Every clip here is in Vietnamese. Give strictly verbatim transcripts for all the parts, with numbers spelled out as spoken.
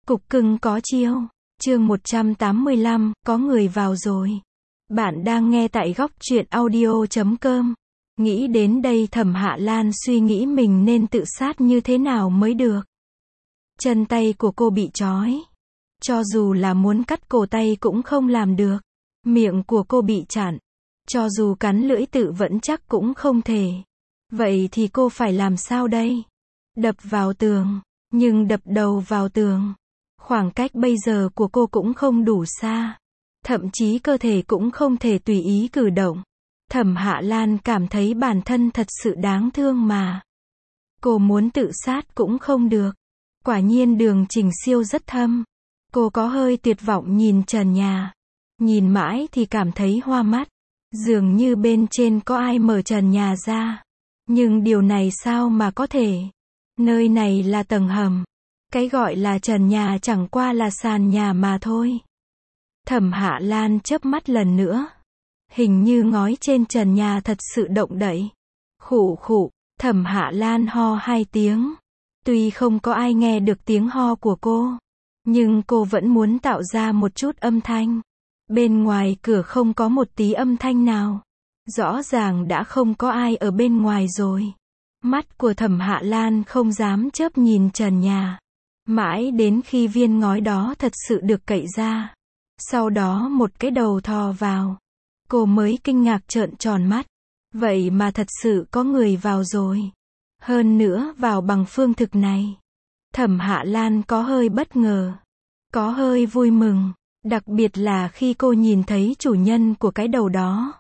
Cục cưng có chiêu. Chương một trăm tám mươi lăm, có người vào rồi. Bạn đang nghe tại góc truyện audio chấm com. Nghĩ đến đây Thẩm Hạ Lan suy nghĩ mình nên tự sát như thế nào mới được. Chân tay của cô bị trói. Cho dù là muốn cắt cổ tay cũng không làm được. Miệng của cô bị chặn. Cho dù cắn lưỡi tự vẫn chắc cũng không thể. Vậy thì cô phải làm sao đây? Đập vào tường. Nhưng đập đầu vào tường. Khoảng cách bây giờ của cô cũng không đủ xa. Thậm chí cơ thể cũng không thể tùy ý cử động. Thẩm Hạ Lan cảm thấy bản thân thật sự đáng thương mà. Cô muốn tự sát cũng không được. Quả nhiên đường Trình Siêu rất thâm. Cô có hơi tuyệt vọng nhìn trần nhà. Nhìn mãi thì cảm thấy hoa mắt. Dường như bên trên có ai mở trần nhà ra. Nhưng điều này sao mà có thể? Nơi này là tầng hầm. Cái gọi là trần nhà chẳng qua là sàn nhà mà thôi. Thẩm Hạ Lan chớp mắt lần nữa. Hình như ngói trên trần nhà thật sự động đậy. Khụ khụ, Thẩm Hạ Lan ho hai tiếng. Tuy không có ai nghe được tiếng ho của cô, nhưng cô vẫn muốn tạo ra một chút âm thanh. Bên ngoài cửa không có một tí âm thanh nào. Rõ ràng đã không có ai ở bên ngoài rồi. Mắt của Thẩm Hạ Lan không dám chớp nhìn trần nhà. Mãi đến khi viên ngói đó thật sự được cậy ra. Sau đó một cái đầu thò vào. Cô mới kinh ngạc trợn tròn mắt. Vậy mà thật sự có người vào rồi. Hơn nữa vào bằng phương thực này. Thẩm Hạ Lan có hơi bất ngờ. Có hơi vui mừng. Đặc biệt là khi cô nhìn thấy chủ nhân của cái đầu đó.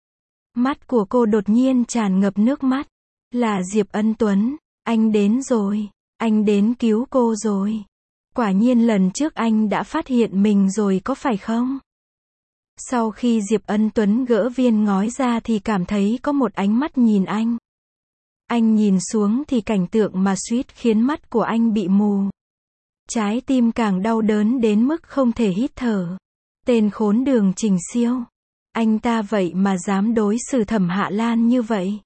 Mắt của cô đột nhiên tràn ngập nước mắt. Là Diệp Ân Tuấn. Anh đến rồi. Anh đến cứu cô rồi. Quả nhiên lần trước anh đã phát hiện mình rồi có phải không? Sau khi Diệp Ân Tuấn gỡ viên ngói ra thì cảm thấy có một ánh mắt nhìn anh. Anh nhìn xuống thì cảnh tượng mà suýt khiến mắt của anh bị mù. Trái tim càng đau đớn đến mức không thể hít thở. Tên khốn đường Trình Siêu. Anh ta vậy mà dám đối xử Thẩm Hạ Lan như vậy.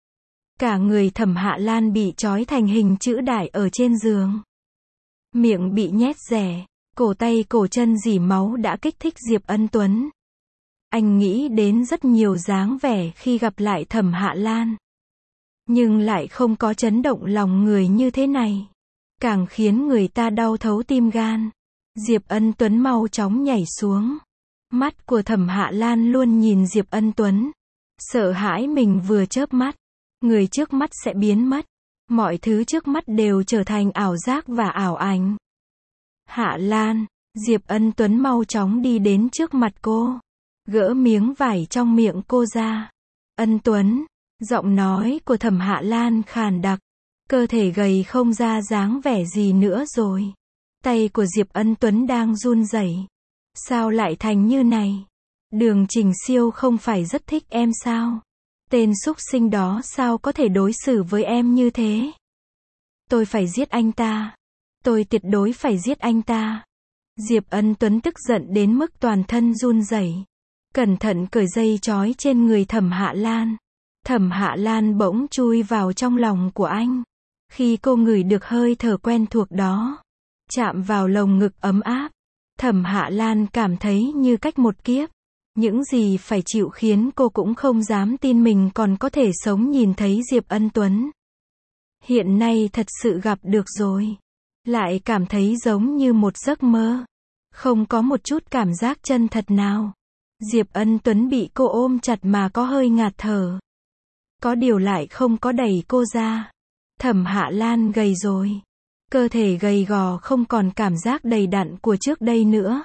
Cả người Thẩm Hạ Lan bị trói thành hình chữ đại ở trên giường. Miệng bị nhét rẻ, cổ tay cổ chân rỉ máu đã kích thích Diệp Ân Tuấn. Anh nghĩ đến rất nhiều dáng vẻ khi gặp lại Thẩm Hạ Lan. Nhưng lại không có chấn động lòng người như thế này. Càng khiến người ta đau thấu tim gan. Diệp Ân Tuấn mau chóng nhảy xuống. Mắt của Thẩm Hạ Lan luôn nhìn Diệp Ân Tuấn. Sợ hãi mình vừa chớp mắt. Người trước mắt sẽ biến mất. Mọi thứ trước mắt đều trở thành ảo giác và ảo ảnh. Hạ Lan, Diệp Ân Tuấn mau chóng đi đến trước mặt cô. Gỡ miếng vải trong miệng cô ra. Ân Tuấn, giọng nói của Thẩm Hạ Lan khàn đặc. Cơ thể gầy không ra dáng vẻ gì nữa rồi. Tay của Diệp Ân Tuấn đang run rẩy. Sao lại thành như này? Đường Trình Siêu không phải rất thích em sao? Tên súc sinh đó sao có thể đối xử với em như thế? Tôi phải giết anh ta. Tôi tuyệt đối phải giết anh ta. Diệp Ân Tuấn tức giận đến mức toàn thân run rẩy. Cẩn thận cởi dây trói trên người Thẩm Hạ Lan. Thẩm Hạ Lan bỗng chui vào trong lòng của anh. Khi cô ngửi được hơi thở quen thuộc đó, chạm vào lồng ngực ấm áp, Thẩm Hạ Lan cảm thấy như cách một kiếp. Những gì phải chịu khiến cô cũng không dám tin mình còn có thể sống nhìn thấy Diệp Ân Tuấn. Hiện nay thật sự gặp được rồi. Lại cảm thấy giống như một giấc mơ. Không có một chút cảm giác chân thật nào. Diệp Ân Tuấn bị cô ôm chặt mà có hơi ngạt thở. Có điều lại không có đẩy cô ra. Thẩm Hạ Lan gầy rồi. Cơ thể gầy gò không còn cảm giác đầy đặn của trước đây nữa.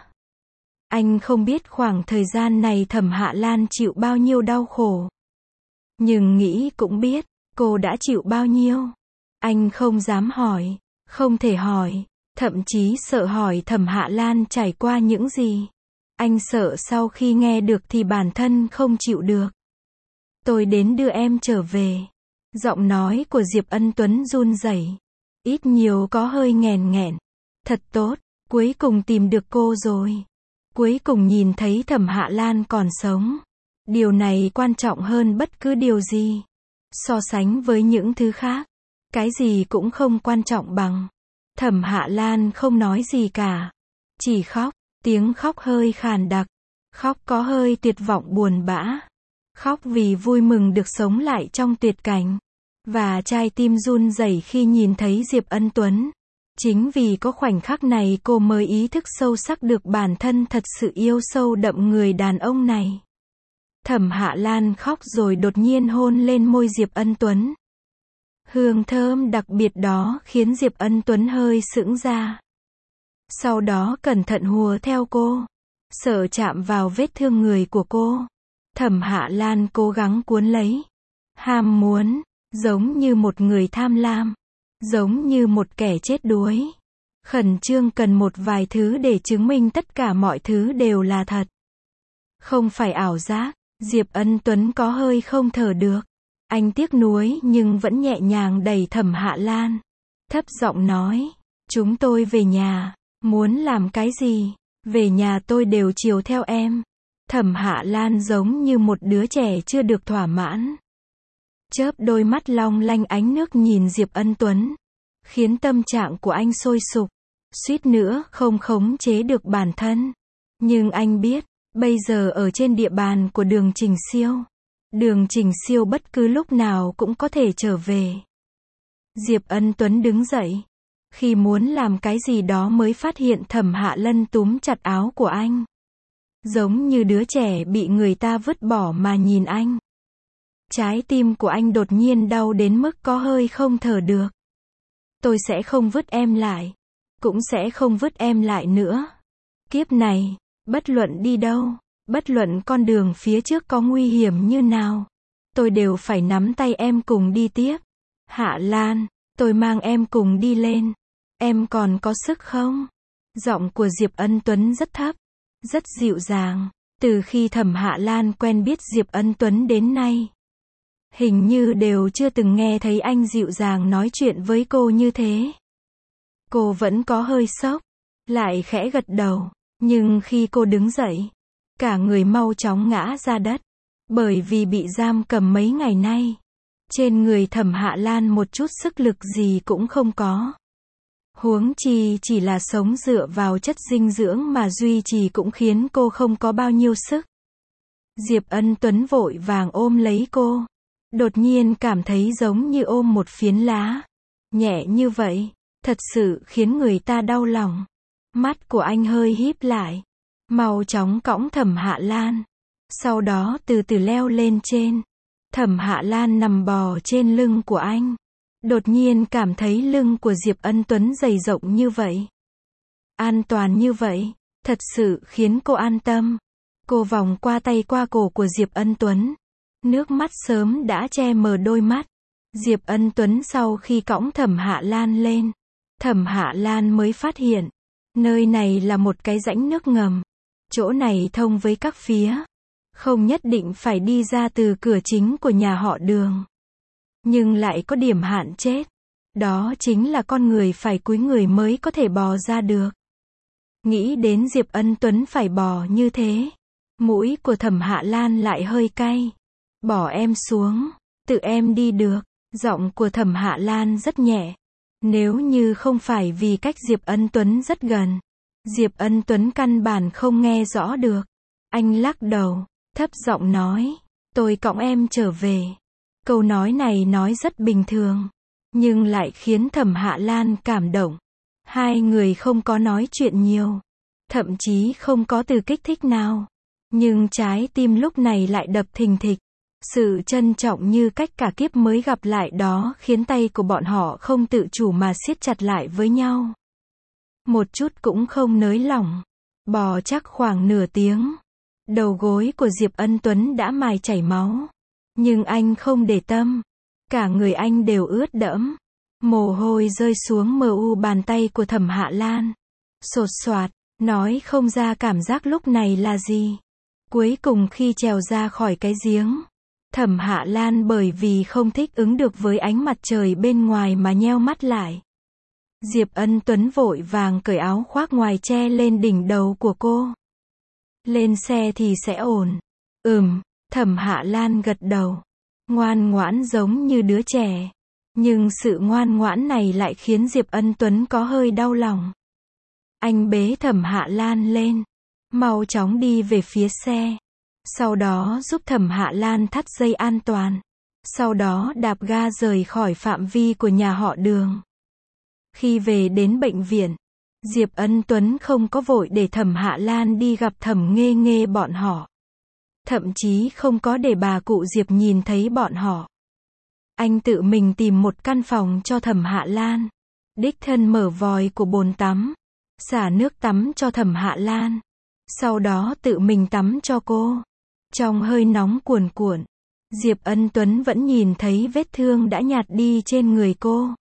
Anh không biết khoảng thời gian này Thẩm Hạ Lan chịu bao nhiêu đau khổ. Nhưng nghĩ cũng biết, cô đã chịu bao nhiêu. Anh không dám hỏi, không thể hỏi, thậm chí sợ hỏi Thẩm Hạ Lan trải qua những gì. Anh sợ sau khi nghe được thì bản thân không chịu được. Tôi đến đưa em trở về. Giọng nói của Diệp Ân Tuấn run rẩy. Ít nhiều có hơi nghèn nghẹn. Thật tốt, cuối cùng tìm được cô rồi. Cuối cùng nhìn thấy Thẩm Hạ Lan còn sống. Điều này quan trọng hơn bất cứ điều gì. So sánh với những thứ khác, cái gì cũng không quan trọng bằng. Thẩm Hạ Lan không nói gì cả. Chỉ khóc, tiếng khóc hơi khàn đặc. Khóc có hơi tuyệt vọng buồn bã. Khóc vì vui mừng được sống lại trong tuyệt cảnh. Và trái tim run rẩy khi nhìn thấy Diệp Ân Tuấn. Chính vì có khoảnh khắc này cô mới ý thức sâu sắc được bản thân thật sự yêu sâu đậm người đàn ông này. Thẩm Hạ Lan khóc rồi đột nhiên hôn lên môi Diệp Ân Tuấn. Hương thơm đặc biệt đó khiến Diệp Ân Tuấn hơi sững ra. Sau đó cẩn thận hùa theo cô. Sợ chạm vào vết thương người của cô. Thẩm Hạ Lan cố gắng cuốn lấy. Ham muốn, giống như một người tham lam. Giống như một kẻ chết đuối. Khẩn trương cần một vài thứ để chứng minh tất cả mọi thứ đều là thật. Không phải ảo giác. Diệp Ân Tuấn có hơi không thở được. Anh tiếc nuối nhưng vẫn nhẹ nhàng đẩy Thẩm Hạ Lan. Thấp giọng nói. Chúng tôi về nhà. Muốn làm cái gì? Về nhà tôi đều chiều theo em. Thẩm Hạ Lan giống như một đứa trẻ chưa được thỏa mãn. Chớp đôi mắt long lanh ánh nước nhìn Diệp Ân Tuấn. Khiến tâm trạng của anh sôi sục. Suýt nữa không khống chế được bản thân. Nhưng anh biết, bây giờ ở trên địa bàn của Đường Trình Siêu. Đường Trình Siêu bất cứ lúc nào cũng có thể trở về. Diệp Ân Tuấn đứng dậy. Khi muốn làm cái gì đó mới phát hiện Thẩm Hạ Lân túm chặt áo của anh. Giống như đứa trẻ bị người ta vứt bỏ mà nhìn anh. Trái tim của anh đột nhiên đau đến mức có hơi không thở được. Tôi sẽ không vứt em lại. Cũng sẽ không vứt em lại nữa. Kiếp này, bất luận đi đâu, bất luận con đường phía trước có nguy hiểm như nào, tôi đều phải nắm tay em cùng đi tiếp. Hạ Lan, tôi mang em cùng đi lên. Em còn có sức không? Giọng của Diệp Ân Tuấn rất thấp, rất dịu dàng. Từ khi Thẩm Hạ Lan quen biết Diệp Ân Tuấn đến nay, hình như đều chưa từng nghe thấy anh dịu dàng nói chuyện với cô như thế. Cô vẫn có hơi sốc, lại khẽ gật đầu. Nhưng khi cô đứng dậy, cả người mau chóng ngã ra đất. Bởi vì bị giam cầm mấy ngày nay. Trên người Thẩm Hạ Lan một chút sức lực gì cũng không có. Huống chi chỉ là sống dựa vào chất dinh dưỡng mà duy trì cũng khiến cô không có bao nhiêu sức. Diệp Ân Tuấn vội vàng ôm lấy cô. Đột nhiên cảm thấy giống như ôm một phiến lá. Nhẹ như vậy, thật sự khiến người ta đau lòng. Mắt của anh hơi híp lại. Mau chóng cõng Thẩm Hạ Lan. Sau đó từ từ leo lên trên. Thẩm Hạ Lan nằm bò trên lưng của anh. Đột nhiên cảm thấy lưng của Diệp Ân Tuấn dày rộng như vậy. An toàn như vậy. Thật sự khiến cô an tâm. Cô vòng qua tay qua cổ của Diệp Ân Tuấn. Nước mắt sớm đã che mờ đôi mắt. Diệp Ân Tuấn sau khi cõng Thẩm Hạ Lan lên. Thẩm Hạ Lan mới phát hiện. Nơi này là một cái rãnh nước ngầm. Chỗ này thông với các phía. Không nhất định phải đi ra từ cửa chính của nhà họ Đường. Nhưng lại có điểm hạn chết. Đó chính là con người phải cúi người mới có thể bò ra được. Nghĩ đến Diệp Ân Tuấn phải bò như thế. Mũi của Thẩm Hạ Lan lại hơi cay. Bỏ em xuống. Tự em đi được. Giọng của Thẩm Hạ Lan rất nhẹ. Nếu như không phải vì cách Diệp Ân Tuấn rất gần. Diệp Ân Tuấn căn bản không nghe rõ được. Anh lắc đầu. Thấp giọng nói. Tôi cõng em trở về. Câu nói này nói rất bình thường. Nhưng lại khiến Thẩm Hạ Lan cảm động. Hai người không có nói chuyện nhiều. Thậm chí không có từ kích thích nào. Nhưng trái tim lúc này lại đập thình thịch. Sự trân trọng như cách cả kiếp mới gặp lại đó khiến tay của bọn họ không tự chủ mà siết chặt lại với nhau. Một chút cũng không nới lỏng. Bò chắc khoảng nửa tiếng. Đầu gối của Diệp Ân Tuấn đã mài chảy máu. Nhưng anh không để tâm. Cả người anh đều ướt đẫm. Mồ hôi rơi xuống mờ u bàn tay của Thẩm Hạ Lan. Sột soạt, nói không ra cảm giác lúc này là gì. Cuối cùng khi trèo ra khỏi cái giếng, Thẩm Hạ Lan bởi vì không thích ứng được với ánh mặt trời bên ngoài mà nheo mắt lại. Diệp Ân Tuấn vội vàng cởi áo khoác ngoài che lên đỉnh đầu của cô. Lên xe thì sẽ ổn. Ừm, Thẩm Hạ Lan gật đầu. Ngoan ngoãn giống như đứa trẻ. Nhưng sự ngoan ngoãn này lại khiến Diệp Ân Tuấn có hơi đau lòng. Anh bế Thẩm Hạ Lan lên, mau chóng đi về phía xe. Sau đó giúp Thẩm Hạ Lan thắt dây an toàn. Sau đó đạp ga rời khỏi phạm vi của nhà họ Đường. Khi về đến bệnh viện, Diệp Ân Tuấn không có vội để Thẩm Hạ Lan đi gặp Thẩm Nghê Nghê bọn họ. Thậm chí không có để bà cụ Diệp nhìn thấy bọn họ. Anh tự mình tìm một căn phòng cho Thẩm Hạ Lan. Đích thân mở vòi của bồn tắm, xả nước tắm cho Thẩm Hạ Lan. Sau đó tự mình tắm cho cô. Trong hơi nóng cuồn cuộn, Diệp Ân Tuấn vẫn nhìn thấy vết thương đã nhạt đi trên người cô.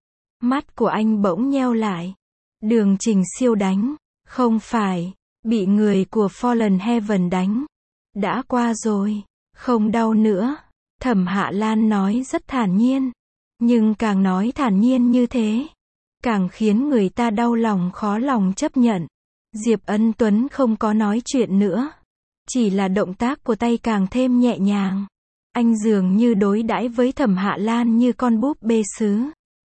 Mắt của anh bỗng nheo lại. Đường Trình Siêu đánh, không phải, bị người của Fallen Heaven đánh. Đã qua rồi, không đau nữa. Thẩm Hạ Lan nói rất thản nhiên. Nhưng càng nói thản nhiên như thế, càng khiến người ta đau lòng khó lòng chấp nhận. Diệp Ân Tuấn không có nói chuyện nữa. Chỉ là động tác của tay càng thêm nhẹ nhàng. Anh dường như đối đãi với Thẩm Hạ Lan như con búp bê sứ.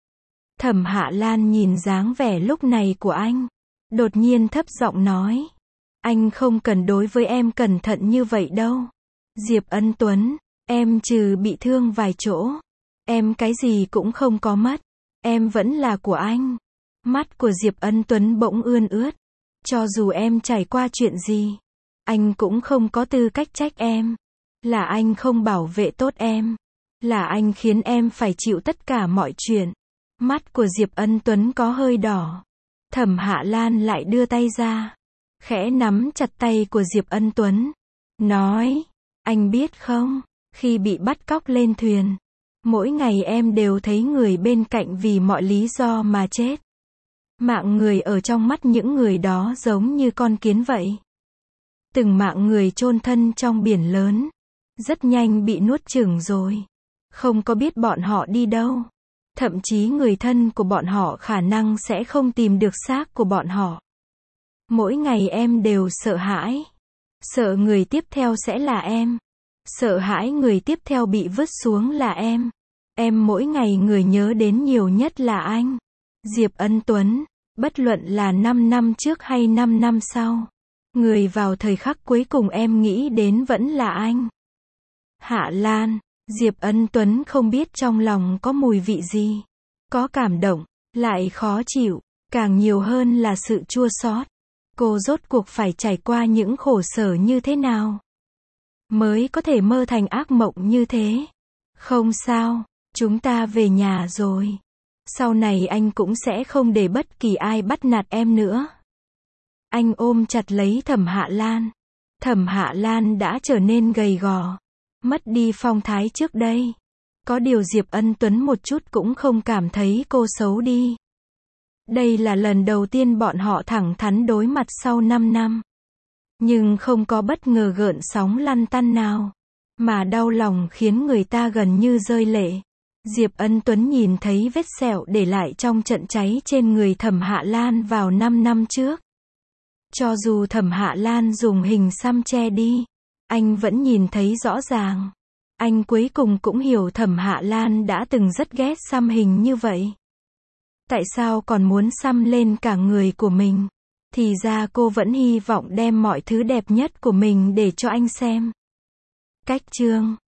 Thẩm Hạ Lan nhìn dáng vẻ lúc này của anh. Đột nhiên thấp giọng nói. Anh không cần đối với em cẩn thận như vậy đâu. Diệp Ân Tuấn, em trừ bị thương vài chỗ. Em cái gì cũng không có mất. Em vẫn là của anh. Mắt của Diệp Ân Tuấn bỗng ươn ướt. Cho dù em trải qua chuyện gì, anh cũng không có tư cách trách em. Là anh không bảo vệ tốt em. Là anh khiến em phải chịu tất cả mọi chuyện. Mắt của Diệp Ân Tuấn có hơi đỏ. Thẩm Hạ Lan lại đưa tay ra, khẽ nắm chặt tay của Diệp Ân Tuấn. Nói, anh biết không, khi bị bắt cóc lên thuyền, mỗi ngày em đều thấy người bên cạnh vì mọi lý do mà chết. Mạng người ở trong mắt những người đó giống như con kiến vậy. Từng mạng người chôn thân trong biển lớn, rất nhanh bị nuốt chửng rồi. Không có biết bọn họ đi đâu. Thậm chí người thân của bọn họ khả năng sẽ không tìm được xác của bọn họ. Mỗi ngày em đều sợ hãi. Sợ người tiếp theo sẽ là em. Sợ hãi người tiếp theo bị vứt xuống là em. Em mỗi ngày người nhớ đến nhiều nhất là anh. Diệp Ân Tuấn, bất luận là năm năm trước hay năm năm sau, người vào thời khắc cuối cùng em nghĩ đến vẫn là anh. Hạ Lan, Diệp Ân Tuấn không biết trong lòng có mùi vị gì. Có cảm động, lại khó chịu, càng nhiều hơn là sự chua xót. Cô rốt cuộc phải trải qua những khổ sở như thế nào mới có thể mơ thành ác mộng như thế. Không sao, chúng ta về nhà rồi. Sau này anh cũng sẽ không để bất kỳ ai bắt nạt em nữa. Anh ôm chặt lấy Thẩm Hạ Lan. Thẩm Hạ Lan đã trở nên gầy gò, mất đi phong thái trước đây. Có điều Diệp Ân Tuấn một chút cũng không cảm thấy cô xấu đi. Đây là lần đầu tiên bọn họ thẳng thắn đối mặt sau năm năm. Nhưng không có bất ngờ gợn sóng lăn tăn nào. Mà đau lòng khiến người ta gần như rơi lệ. Diệp Ân Tuấn nhìn thấy vết sẹo để lại trong trận cháy trên người Thẩm Hạ Lan vào năm năm trước. Cho dù Thẩm Hạ Lan dùng hình xăm che đi, anh vẫn nhìn thấy rõ ràng. Anh cuối cùng cũng hiểu Thẩm Hạ Lan đã từng rất ghét xăm hình như vậy. Tại sao còn muốn xăm lên cả người của mình? Thì ra cô vẫn hy vọng đem mọi thứ đẹp nhất của mình để cho anh xem. Cách chương